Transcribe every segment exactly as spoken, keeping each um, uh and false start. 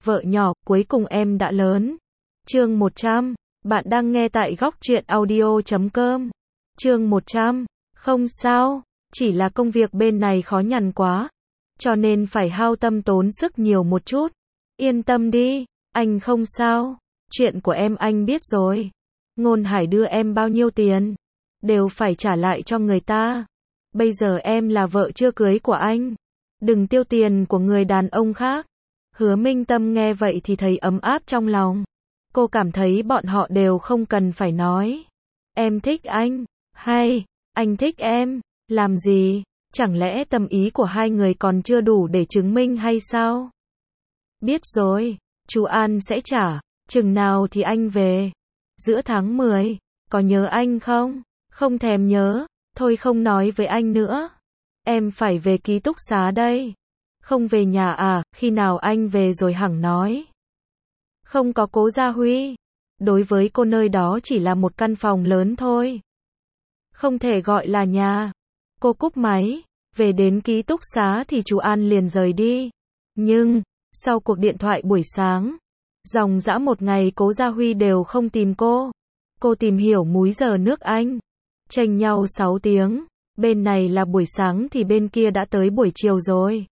vợ nhỏ, cuối cùng em đã lớn. Chương một trăm, bạn đang nghe tại góc truyện audio chấm com. Chương một trăm, không sao, chỉ là công việc bên này khó nhằn quá, cho nên phải hao tâm tốn sức nhiều một chút. Yên tâm đi, anh không sao, chuyện của em anh biết rồi. Ngôn Hải đưa em bao nhiêu tiền, đều phải trả lại cho người ta. Bây giờ em là vợ chưa cưới của anh, đừng tiêu tiền của người đàn ông khác. Hứa Minh Tâm nghe vậy thì thấy ấm áp trong lòng. Cô cảm thấy bọn họ đều không cần phải nói. Em thích anh, hay, anh thích em, làm gì? Chẳng lẽ tâm ý của hai người còn chưa đủ để chứng minh hay sao? Biết rồi, chú An sẽ trả, chừng nào thì anh về? Giữa tháng mười, có nhớ anh không? Không thèm nhớ, thôi không nói với anh nữa. Em phải về ký túc xá đây. Không về nhà à, khi nào anh về rồi hẳn nói. Không có Cố Gia Huy. Đối với cô nơi đó chỉ là một căn phòng lớn thôi. Không thể gọi là nhà. Cô cúp máy, về đến ký túc xá thì chú An liền rời đi. Nhưng, sau cuộc điện thoại buổi sáng, dòng dã một ngày Cố Gia Huy đều không tìm cô. Cô tìm hiểu múi giờ nước Anh. Chênh nhau sáu tiếng, bên này là buổi sáng thì bên kia đã tới buổi chiều rồi.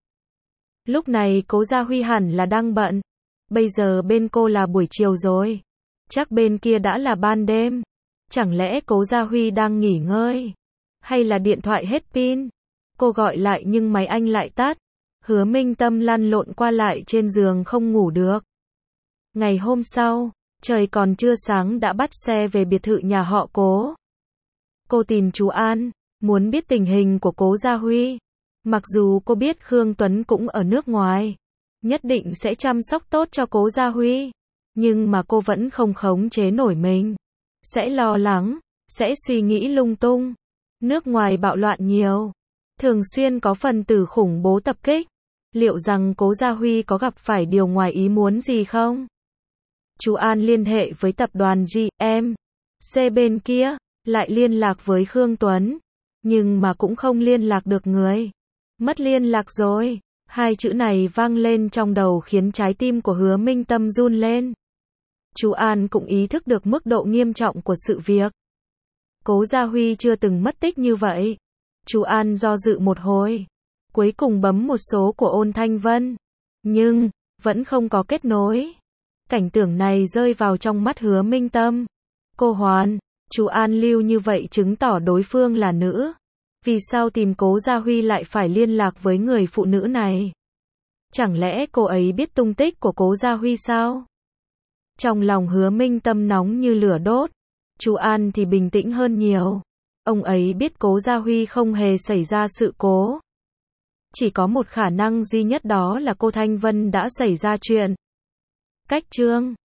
Lúc này Cố Gia Huy hẳn là đang bận. Bây giờ bên cô là buổi chiều rồi. Chắc bên kia đã là ban đêm. Chẳng lẽ Cố Gia Huy đang nghỉ ngơi? Hay là điện thoại hết pin? Cô gọi lại nhưng máy anh lại tắt. Hứa Minh Tâm lăn lộn qua lại trên giường không ngủ được. Ngày hôm sau, trời còn chưa sáng đã bắt xe về biệt thự nhà họ Cố. Cô tìm chú An, muốn biết tình hình của Cố Gia Huy. Mặc dù cô biết Khương Tuấn cũng ở nước ngoài, nhất định sẽ chăm sóc tốt cho Cố Gia Huy, nhưng mà cô vẫn không khống chế nổi mình. Sẽ lo lắng, sẽ suy nghĩ lung tung. Nước ngoài bạo loạn nhiều, thường xuyên có phần tử khủng bố tập kích. Liệu rằng Cố Gia Huy có gặp phải điều ngoài ý muốn gì không? Chú An liên hệ với tập đoàn giê em xê bên kia, lại liên lạc với Khương Tuấn, nhưng mà cũng không liên lạc được người. Mất liên lạc rồi. Hai chữ này vang lên trong đầu khiến trái tim của Hứa Minh Tâm run lên. Chú An cũng ý thức được mức độ nghiêm trọng của sự việc. Cố Gia Huy chưa từng mất tích như vậy. Chú An do dự một hồi, cuối cùng bấm một số của Ôn Thanh Vân, nhưng vẫn không có kết nối. Cảnh tượng này rơi vào trong mắt Hứa Minh Tâm. Cô Hoàn, chú An lưu như vậy chứng tỏ đối phương là nữ. Vì sao tìm Cố Gia Huy lại phải liên lạc với người phụ nữ này? Chẳng lẽ cô ấy biết tung tích của Cố Gia Huy sao? Trong lòng Hứa Minh Tâm nóng như lửa đốt. Chú An thì bình tĩnh hơn nhiều. Ông ấy biết Cố Gia Huy không hề xảy ra sự cố. Chỉ có một khả năng duy nhất, đó là cô Thanh Vân đã xảy ra chuyện. Cách chương